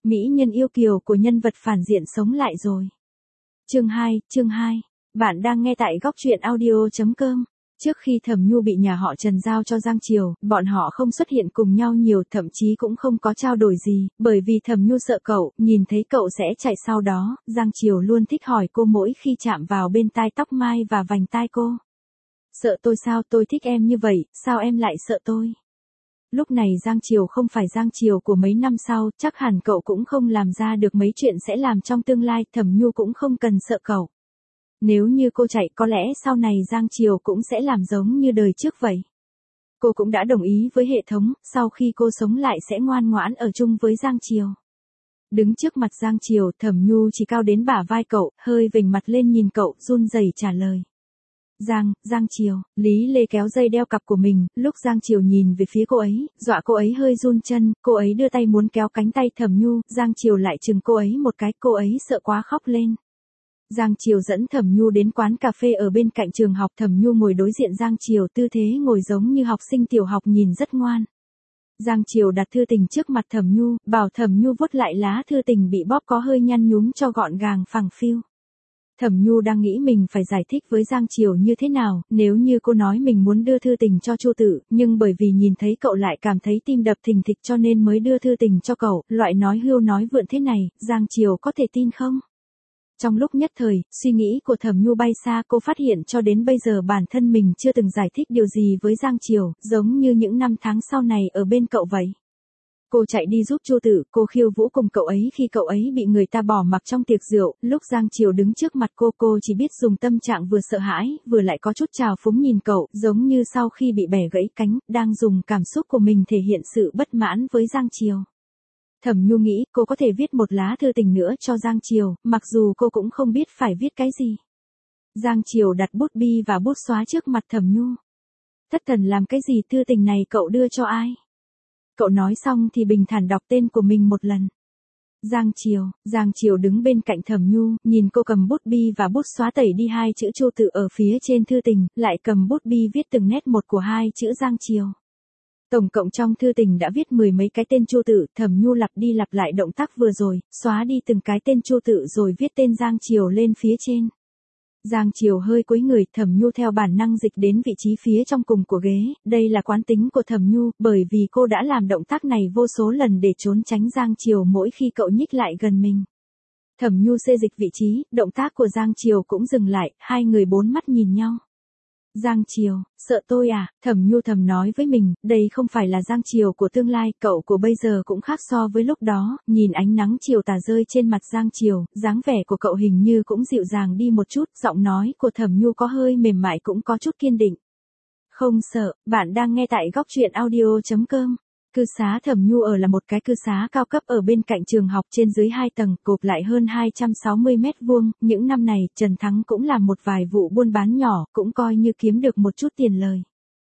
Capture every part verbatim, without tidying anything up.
Mỹ nhân yêu kiều của nhân vật phản diện sống lại rồi. Chương hai, chương hai. Bạn đang nghe tại góc truyện audio chấm com. Trước khi Thẩm Nhu bị nhà họ Trần giao cho Giang Triều, bọn họ không xuất hiện cùng nhau nhiều, thậm chí cũng không có trao đổi gì, bởi vì Thẩm Nhu sợ cậu, nhìn thấy cậu sẽ chạy sau đó. Giang Triều luôn thích hỏi cô mỗi khi chạm vào bên tai tóc mai và vành tai cô. Sợ tôi sao? Tôi thích em như vậy, sao em lại sợ tôi? Lúc này Giang Triều không phải Giang Triều của mấy năm sau, chắc hẳn cậu cũng không làm ra được mấy chuyện sẽ làm trong tương lai, Thẩm Nhu cũng không cần sợ cậu. Nếu như cô chạy có lẽ sau này Giang Triều cũng sẽ làm giống như đời trước vậy. Cô cũng đã đồng ý với hệ thống, sau khi cô sống lại sẽ ngoan ngoãn ở chung với Giang Triều. Đứng trước mặt Giang Triều, Thẩm Nhu chỉ cao đến bả vai cậu, hơi vểnh mặt lên nhìn cậu, run rẩy trả lời. Giang, Giang Triều, Lý Lê kéo dây đeo cặp của mình, lúc Giang Triều nhìn về phía cô ấy, dọa cô ấy hơi run chân, cô ấy đưa tay muốn kéo cánh tay Thẩm Nhu, Giang Triều lại chừng cô ấy một cái, cô ấy sợ quá khóc lên. Giang Triều dẫn Thẩm Nhu đến quán cà phê ở bên cạnh trường học, Thẩm Nhu ngồi đối diện Giang Triều, tư thế ngồi giống như học sinh tiểu học nhìn rất ngoan. Giang Triều đặt thư tình trước mặt Thẩm Nhu, bảo Thẩm Nhu vuốt lại lá thư tình bị bóp có hơi nhăn nhúm cho gọn gàng phẳng phiu. Thẩm Nhu đang nghĩ mình phải giải thích với Giang Triều như thế nào, nếu như cô nói mình muốn đưa thư tình cho Chu Tử, nhưng bởi vì nhìn thấy cậu lại cảm thấy tim đập thình thịch cho nên mới đưa thư tình cho cậu, loại nói hưu nói vượn thế này, Giang Triều có thể tin không? Trong lúc nhất thời, suy nghĩ của Thẩm Nhu bay xa, cô phát hiện cho đến bây giờ bản thân mình chưa từng giải thích điều gì với Giang Triều, giống như những năm tháng sau này ở bên cậu vậy. Cô chạy đi giúp Chu Tử, cô khiêu vũ cùng cậu ấy khi cậu ấy bị người ta bỏ mặc trong tiệc rượu, lúc Giang Triều đứng trước mặt cô, cô chỉ biết dùng tâm trạng vừa sợ hãi, vừa lại có chút trào phúng nhìn cậu, giống như sau khi bị bẻ gãy cánh, đang dùng cảm xúc của mình thể hiện sự bất mãn với Giang Triều. Thẩm Nhu nghĩ cô có thể viết một lá thư tình nữa cho Giang Triều, mặc dù cô cũng không biết phải viết cái gì. Giang Triều đặt bút bi và bút xóa trước mặt Thẩm Nhu. Thất thần làm cái gì, thư tình này cậu đưa cho ai? Cậu nói xong thì bình thản đọc tên của mình một lần. Giang Triều, Giang Triều đứng bên cạnh Thẩm Nhu, nhìn cô cầm bút bi và bút xóa tẩy đi hai chữ Chu Tử ở phía trên thư tình, lại cầm bút bi viết từng nét một của hai chữ Giang Triều. Tổng cộng trong thư tình đã viết mười mấy cái tên Chu Tử, Thẩm Nhu lặp đi lặp lại động tác vừa rồi, xóa đi từng cái tên Chu Tử rồi viết tên Giang Triều lên phía trên. Giang Triều hơi cúi người, Thẩm Nhu theo bản năng dịch đến vị trí phía trong cùng của ghế, đây là quán tính của Thẩm Nhu, bởi vì cô đã làm động tác này vô số lần để trốn tránh Giang Triều mỗi khi cậu nhích lại gần mình. Thẩm Nhu xê dịch vị trí, động tác của Giang Triều cũng dừng lại, hai người bốn mắt nhìn nhau. Giang Triều, sợ tôi à? Thẩm Nhu thầm nói với mình, đây không phải là Giang Triều của tương lai, cậu của bây giờ cũng khác so với lúc đó, nhìn ánh nắng chiều tà rơi trên mặt Giang Triều, dáng vẻ của cậu hình như cũng dịu dàng đi một chút, giọng nói của Thẩm Nhu có hơi mềm mại cũng có chút kiên định. Không sợ, bạn đang nghe tại góc truyện audio chấm com. Cư xá Thẩm Nhu ở là một cái cư xá cao cấp ở bên cạnh trường học, trên dưới hai tầng, cộp lại hơn hai trăm sáu mươi mét vuông, những năm này, Trần Thắng cũng làm một vài vụ buôn bán nhỏ, cũng coi như kiếm được một chút tiền lời.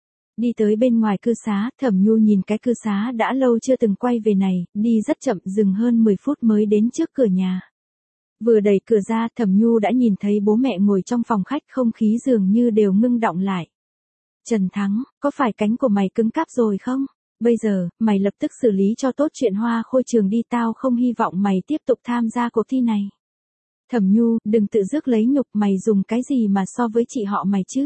Đi tới bên ngoài cư xá, Thẩm Nhu nhìn cái cư xá đã lâu chưa từng quay về này, đi rất chậm, dừng hơn mười phút mới đến trước cửa nhà. Vừa đẩy cửa ra, Thẩm Nhu đã nhìn thấy bố mẹ ngồi trong phòng khách, không khí dường như đều ngưng đọng lại. Trần Thắng, có phải cánh của mày cứng cáp rồi không? Bây giờ, mày lập tức xử lý cho tốt chuyện Hoa Khôi Trường đi, tao không hy vọng mày tiếp tục tham gia cuộc thi này. Thẩm Nhu, đừng tự rước lấy nhục, mày dùng cái gì mà so với chị họ mày chứ?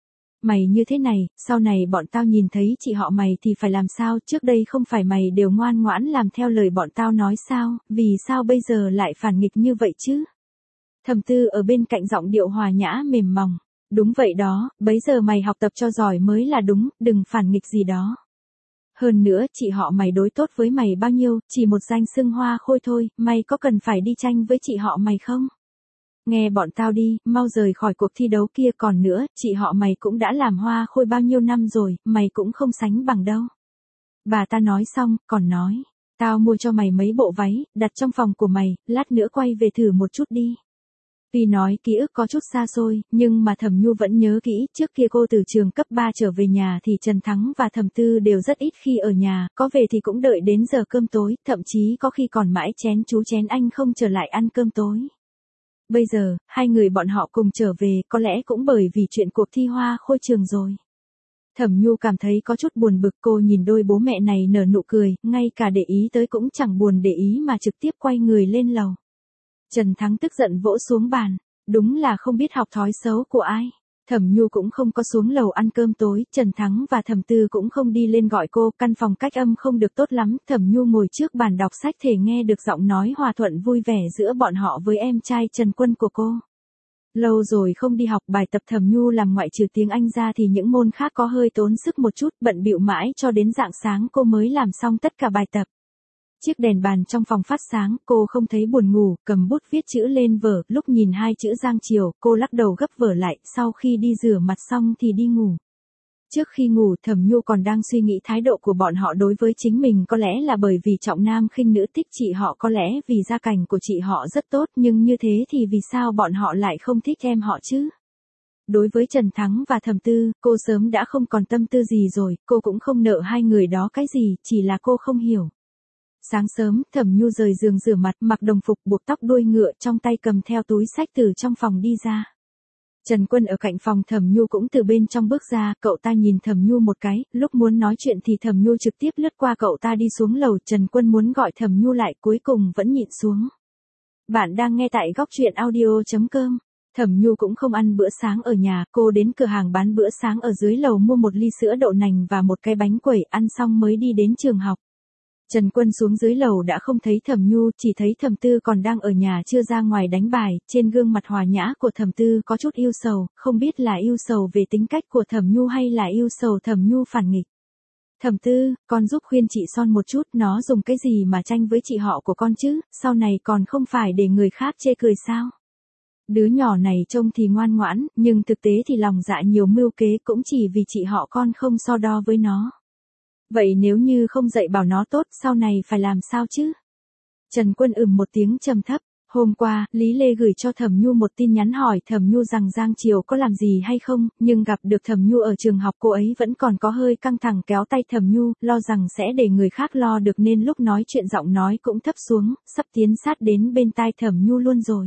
Mày như thế này, sau này bọn tao nhìn thấy chị họ mày thì phải làm sao, trước đây không phải mày đều ngoan ngoãn làm theo lời bọn tao nói sao, vì sao bây giờ lại phản nghịch như vậy chứ? Thẩm Tư ở bên cạnh giọng điệu hòa nhã mềm mỏng. Đúng vậy đó, bấy giờ mày học tập cho giỏi mới là đúng, đừng phản nghịch gì đó. Hơn nữa, chị họ mày đối tốt với mày bao nhiêu, chỉ một danh xưng Hoa Khôi thôi, mày có cần phải đi tranh với chị họ mày không? Nghe bọn tao đi, mau rời khỏi cuộc thi đấu kia, còn nữa, chị họ mày cũng đã làm Hoa Khôi bao nhiêu năm rồi, mày cũng không sánh bằng đâu. Bà ta nói xong, còn nói, tao mua cho mày mấy bộ váy, đặt trong phòng của mày, lát nữa quay về thử một chút đi. Tuy nói ký ức có chút xa xôi, nhưng mà Thẩm Nhu vẫn nhớ kỹ, trước kia cô từ trường cấp ba trở về nhà thì Trần Thắng và Thẩm Tư đều rất ít khi ở nhà, có về thì cũng đợi đến giờ cơm tối, thậm chí có khi còn mãi chén chú chén anh không trở lại ăn cơm tối. Bây giờ, hai người bọn họ cùng trở về, có lẽ cũng bởi vì chuyện cuộc thi Hoa Khôi Trường rồi. Thẩm Nhu cảm thấy có chút buồn bực, cô nhìn đôi bố mẹ này nở nụ cười, ngay cả để ý tới cũng chẳng buồn để ý mà trực tiếp quay người lên lầu. Trần Thắng tức giận vỗ xuống bàn, đúng là không biết học thói xấu của ai. Thẩm Nhu cũng không có xuống lầu ăn cơm tối, Trần Thắng và Thẩm Tư cũng không đi lên gọi cô, căn phòng cách âm không được tốt lắm, Thẩm Nhu ngồi trước bàn đọc sách thể nghe được giọng nói hòa thuận vui vẻ giữa bọn họ với em trai Trần Quân của cô. Lâu rồi không đi học, bài tập Thẩm Nhu làm ngoại trừ tiếng Anh ra thì những môn khác có hơi tốn sức một chút, bận bịu mãi cho đến rạng sáng cô mới làm xong tất cả bài tập. Chiếc đèn bàn trong phòng phát sáng, cô không thấy buồn ngủ, cầm bút viết chữ lên vở, lúc nhìn hai chữ Giang Triều, cô lắc đầu gấp vở lại, sau khi đi rửa mặt xong thì đi ngủ. Trước khi ngủ, Thẩm Nhu còn đang suy nghĩ thái độ của bọn họ đối với chính mình, có lẽ là bởi vì trọng nam khinh nữ, thích chị họ, có lẽ vì gia cảnh của chị họ rất tốt, nhưng như thế thì vì sao bọn họ lại không thích em họ chứ? Đối với Trần Thắng và Thẩm Tư, cô sớm đã không còn tâm tư gì rồi, cô cũng không nợ hai người đó cái gì, chỉ là cô không hiểu. Sáng sớm, Thẩm Nhu rời giường rửa mặt, mặc đồng phục buộc tóc đuôi ngựa, trong tay cầm theo túi sách từ trong phòng đi ra. Trần Quân ở cạnh phòng Thẩm Nhu cũng từ bên trong bước ra, cậu ta nhìn Thẩm Nhu một cái, lúc muốn nói chuyện thì Thẩm Nhu trực tiếp lướt qua cậu ta đi xuống lầu, Trần Quân muốn gọi Thẩm Nhu lại, cuối cùng vẫn nhịn xuống. Bạn đang nghe tại góc truyện audio chấm com. Thẩm Nhu cũng không ăn bữa sáng ở nhà, cô đến cửa hàng bán bữa sáng ở dưới lầu mua một ly sữa đậu nành và một cái bánh quẩy, ăn xong mới đi đến trường học. Trần Quân xuống dưới lầu đã không thấy Thẩm Nhu, chỉ thấy Thẩm Tư còn đang ở nhà chưa ra ngoài đánh bài, trên gương mặt hòa nhã của Thẩm Tư có chút ưu sầu, không biết là ưu sầu về tính cách của Thẩm Nhu hay là ưu sầu Thẩm Nhu phản nghịch. Thẩm Tư, con giúp khuyên chị Son một chút, nó dùng cái gì mà tranh với chị họ của con chứ, sau này còn không phải để người khác chê cười sao? Đứa nhỏ này trông thì ngoan ngoãn, nhưng thực tế thì lòng dạ nhiều mưu kế, cũng chỉ vì chị họ con không so đo với nó. Vậy nếu như không dạy bảo nó tốt, sau này phải làm sao chứ? Trần Quân ừm một tiếng trầm thấp. Hôm qua, Lý Lê gửi cho Thẩm Nhu một tin nhắn hỏi Thẩm Nhu rằng Giang Triều có làm gì hay không, nhưng gặp được Thẩm Nhu ở trường học, cô ấy vẫn còn có hơi căng thẳng, kéo tay Thẩm Nhu, lo rằng sẽ để người khác lo được nên lúc nói chuyện giọng nói cũng thấp xuống, sắp tiến sát đến bên tai Thẩm Nhu luôn rồi.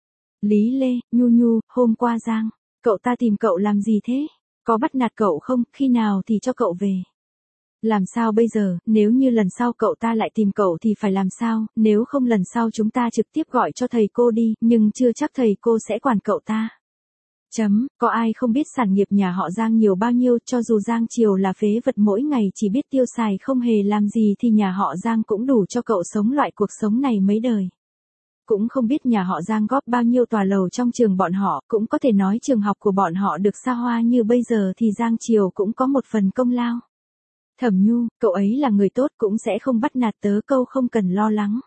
Lý Lê, Nhu Nhu, hôm qua Giang, cậu ta tìm cậu làm gì thế? Có bắt nạt cậu không, khi nào thì cho cậu về? Làm sao bây giờ, nếu như lần sau cậu ta lại tìm cậu thì phải làm sao, nếu không lần sau chúng ta trực tiếp gọi cho thầy cô đi, nhưng chưa chắc thầy cô sẽ quản cậu ta. Chấm, có ai không biết sản nghiệp nhà họ Giang nhiều bao nhiêu, cho dù Giang Triều là phế vật mỗi ngày chỉ biết tiêu xài không hề làm gì thì nhà họ Giang cũng đủ cho cậu sống loại cuộc sống này mấy đời. Cũng không biết nhà họ Giang góp bao nhiêu tòa lầu trong trường bọn họ, cũng có thể nói trường học của bọn họ được xa hoa như bây giờ thì Giang Triều cũng có một phần công lao. Thẩm Nhu, cậu ấy là người tốt, cũng sẽ không bắt nạt tớ, câu không cần lo lắng.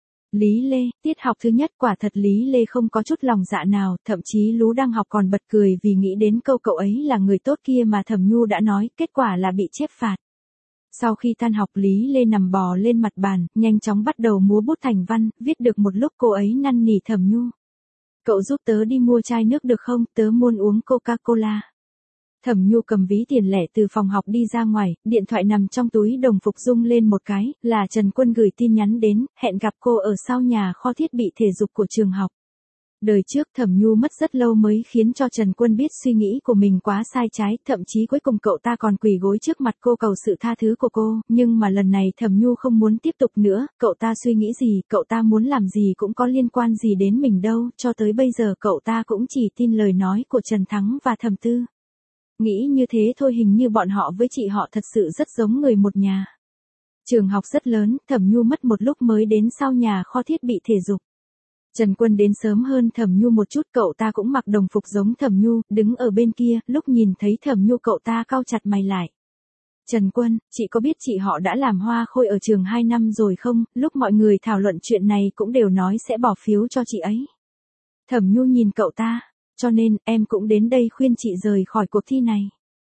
Lý Lê, tiết học thứ nhất quả thật Lý Lê không có chút lòng dạ nào, thậm chí Lú đang học còn bật cười vì nghĩ đến câu cậu ấy là người tốt kia mà Thẩm Nhu đã nói, kết quả là bị chép phạt. Sau khi tan học Lý Lê nằm bò lên mặt bàn, nhanh chóng bắt đầu múa bút thành văn, viết được một lúc cô ấy năn nỉ Thẩm Nhu. Cậu giúp tớ đi mua chai nước được không, tớ muốn uống Coca-Cola. Thẩm Nhu cầm ví tiền lẻ từ phòng học đi ra ngoài, điện thoại nằm trong túi đồng phục rung lên một cái, là Trần Quân gửi tin nhắn đến, hẹn gặp cô ở sau nhà kho thiết bị thể dục của trường học. Đời trước Thẩm Nhu mất rất lâu mới khiến cho Trần Quân biết suy nghĩ của mình quá sai trái, thậm chí cuối cùng cậu ta còn quỳ gối trước mặt cô cầu sự tha thứ của cô, nhưng mà lần này Thẩm Nhu không muốn tiếp tục nữa, cậu ta suy nghĩ gì, cậu ta muốn làm gì cũng có liên quan gì đến mình đâu, cho tới bây giờ cậu ta cũng chỉ tin lời nói của Trần Thắng và Thẩm Tư. Nghĩ như thế thôi, hình như bọn họ với chị họ thật sự rất giống người một nhà. Trường học rất lớn, Thẩm Nhu mất một lúc mới đến sau nhà kho thiết bị thể dục. Trần Quân đến sớm hơn Thẩm Nhu một chút, cậu ta cũng mặc đồng phục giống Thẩm Nhu, đứng ở bên kia, lúc nhìn thấy Thẩm Nhu cậu ta cau chặt mày lại. Trần Quân, chị có biết chị họ đã làm hoa khôi ở trường hai năm rồi không, lúc mọi người thảo luận chuyện này cũng đều nói sẽ bỏ phiếu cho chị ấy. Thẩm Nhu nhìn cậu ta. Cho nên, em cũng đến đây khuyên chị rời khỏi cuộc thi này.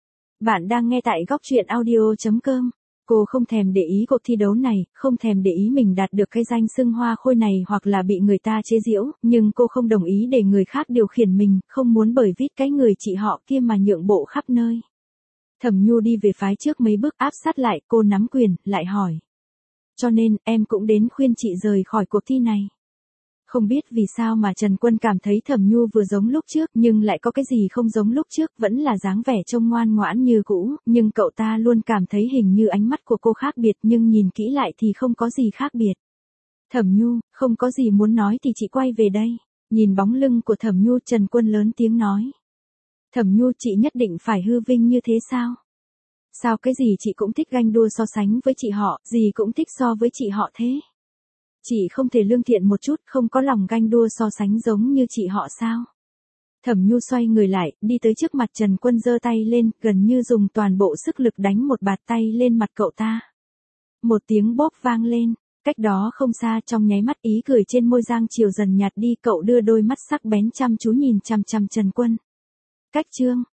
Bạn đang nghe tại góc truyện audio chấm com. Cô không thèm để ý cuộc thi đấu này, không thèm để ý mình đạt được cái danh xưng hoa khôi này hoặc là bị người ta chế giễu, nhưng cô không đồng ý để người khác điều khiển mình, không muốn bởi vít cái người chị họ kia mà nhượng bộ khắp nơi. Thẩm Nhu đi về phái trước mấy bước, áp sát lại, cô nắm quyền, lại hỏi. Cho nên, em cũng đến khuyên chị rời khỏi cuộc thi này. Không biết vì sao mà Trần Quân cảm thấy Thẩm Nhu vừa giống lúc trước nhưng lại có cái gì không giống lúc trước, vẫn là dáng vẻ trông ngoan ngoãn như cũ, nhưng cậu ta luôn cảm thấy hình như ánh mắt của cô khác biệt nhưng nhìn kỹ lại thì không có gì khác biệt. Thẩm Nhu, không có gì muốn nói thì chị quay về đây. Nhìn bóng lưng của Thẩm Nhu, Trần Quân lớn tiếng nói. Thẩm Nhu, chị nhất định phải hư vinh như thế sao? Sao cái gì chị cũng thích ganh đua so sánh với chị họ, gì cũng thích so với chị họ thế? Chị không thể lương thiện một chút, không có lòng ganh đua so sánh giống như chị họ sao? Thẩm Nhu xoay người lại, đi tới trước mặt Trần Quân giơ tay lên, gần như dùng toàn bộ sức lực đánh một bạt tay lên mặt cậu ta. Một tiếng bóp vang lên, cách đó không xa trong nháy mắt ý cười trên môi Giang Triều dần nhạt đi, cậu đưa đôi mắt sắc bén chăm chú nhìn chằm chằm Trần Quân. Cách chương